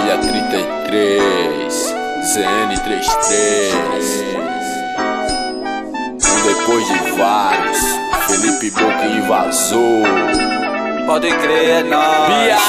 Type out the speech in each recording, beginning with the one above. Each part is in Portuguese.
Família 33, ZN33. Depois de vários, Felipe Boca invasou. Pode crer, é nóis.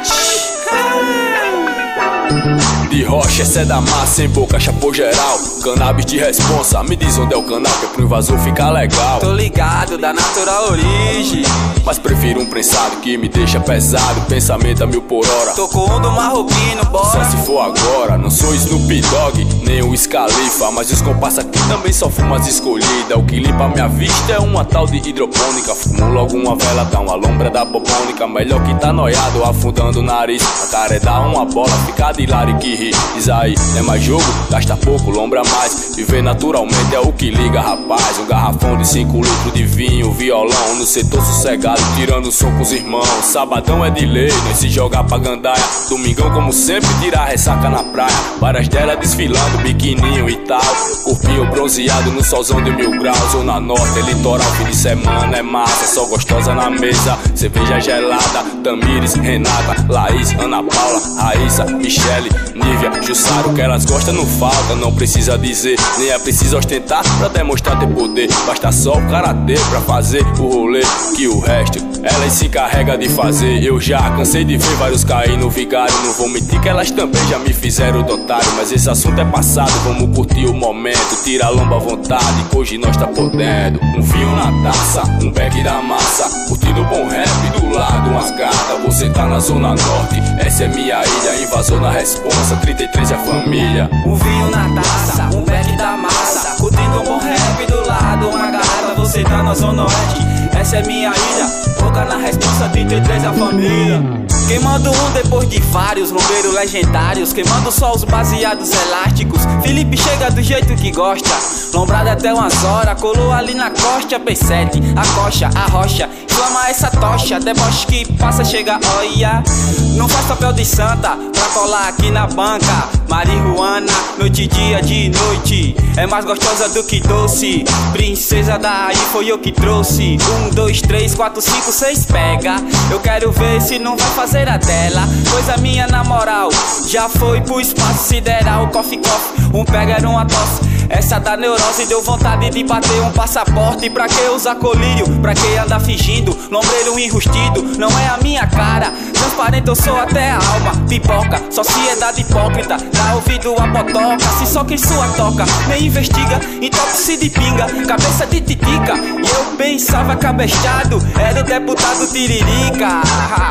De rocha, essa é da massa, em boca, chapou geral. Cannabis de responsa, me diz onde é o canal, que é pro invasor ficar legal. Tô ligado, da natural origem, mas prefiro um prensado que me deixa pesado. Pensamento a 1000 por hora. tô com um do marroquino, bora. Só se for agora, não sou Snoop Dogg, nem o Scalifa, mas os compassos aqui também só fumo as escolhidas. O que limpa minha vista é uma tal de hidropônica. Fumo logo uma vela, dá uma lombra da bobônica. Melhor que tá noiado, afundando o nariz. A cara é dar uma bola, ficar de lado e que ri. Diz aí, é mais jogo, gasta pouco, lombra mais. Viver naturalmente é o que liga, rapaz. Um garrafão de 5 litros de vinho, violão no setor sossegado, tirando som com os irmãos. Sabadão é de lei, nós se jogar pra gandaia. Domingão como sempre, tirar ressaca na praia. Várias delas desfilando, biquininho e tal. Corpinho bronzeado no solzão de 1000 graus. Zona Norte, litoral, fim de semana é massa. Só gostosa na mesa, cerveja gelada. Tamires, Renata, Laís, Ana Paula, Raíssa, Michele, Nívia, Jussaro, que elas gostam não falta. Não precisa dizer, nem é preciso ostentar pra demonstrar ter poder. Basta só o karatê pra fazer o rolê, que o resto elas se encarrega de fazer. Eu já cansei de ver vários cair no vigário. Não vou mentir que elas também já me fizeram de otário, mas esse assunto é passado, vamos curtir o momento. Tira a lomba à vontade, que hoje nós tá podendo. Um vinho na taça, um beck da massa, curtindo bom rap do lado, umas gatas. Você tá na zona norte, essa é minha ilha. Invasou na responsa, 33 é a família. Um vinho na taça, um beck da massa, curtindo bom rap do lado, uma garota. Você tá na zona oeste, essa é minha ilha. Boca na responsa, 33 é a família. Queimando um depois de vários rombeiros legendários, queimando só os baseados elásticos. Felipe chega do jeito que gosta, lombrado até umas horas, colou ali na costa, P7, a coxa, a rocha, inflama essa tocha, deboche que passa, chega, olha. Não faz papel de santa pra colar aqui na banca. Marihuana, noite, dia, de noite, é mais gostosa do que doce. Princesa daí foi eu que trouxe. 1, 2, 3, 4, 5, 6, pega. Eu quero ver se não vai fazer a dela. Coisa minha na moral, já foi pro espaço sideral. Coffee, um pega era uma tosse. Essa da neurose deu vontade de bater um passaporte. Pra que usar colírio? Pra que andar fingindo? Lombreiro enrustido, não é a minha cara. Transparente eu sou até a alma. Pipoca, sociedade hipócrita, dá ouvido a potoca. Se só quem sua toca, nem investiga. Intoxica de pinga, cabeça de titica. E eu pensava cabestado, era o deputado Tiririca.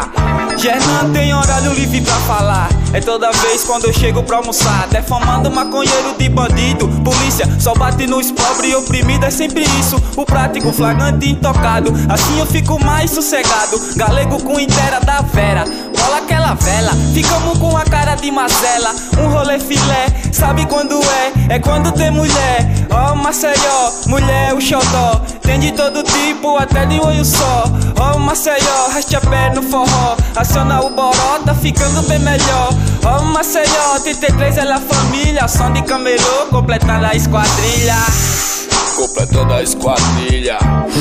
Gernan tem horário livre pra falar. É toda vez quando eu chego pra almoçar, defamando maconheiro de bandido. Polícia só bate nos pobres e oprimidos, é sempre isso. O prático, flagrante intocado, assim eu fico mais sossegado. Galego com inteira da Vera, bola aquela vela, ficamos com a cara de mazela. Um rolê filé, sabe quando é? É quando tem mulher. Ó Maceió, mulher o xodó, tem de todo tipo, até de olho só. Ó Maceió, reste a pé no forró, aciona o boró, tá ficando bem melhor. Ó Maceió, 33 ela é a família, som de camelô, completando a esquadrilha. Completando a esquadrilha.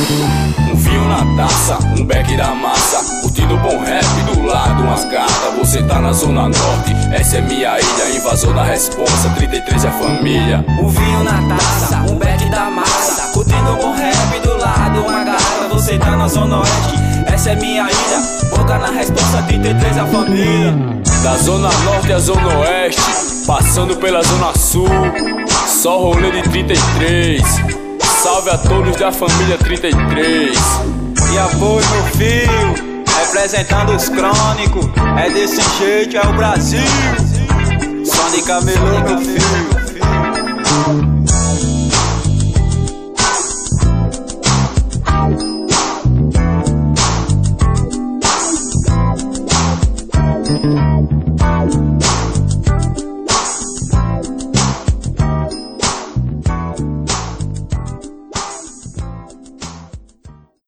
Um vinho na taça, um beck da massa, curtindo bom rap do lado, umas gatas. Você tá na zona norte, essa é minha ilha. Invasou na responsa, 33 é a família. Um vinho na taça, um beck da massa, curtindo bom rap do lado, uma garota. Você tá na zona oeste, essa é minha ilha. Boca na responsa, 33 é a família. Da zona norte à zona oeste, passando pela zona sul, só rolê de 33. Salve a todos da família 33. E apoio meu filho, representando os crônicos. É desse jeito, é o Brasil. Som de camelô meu filho.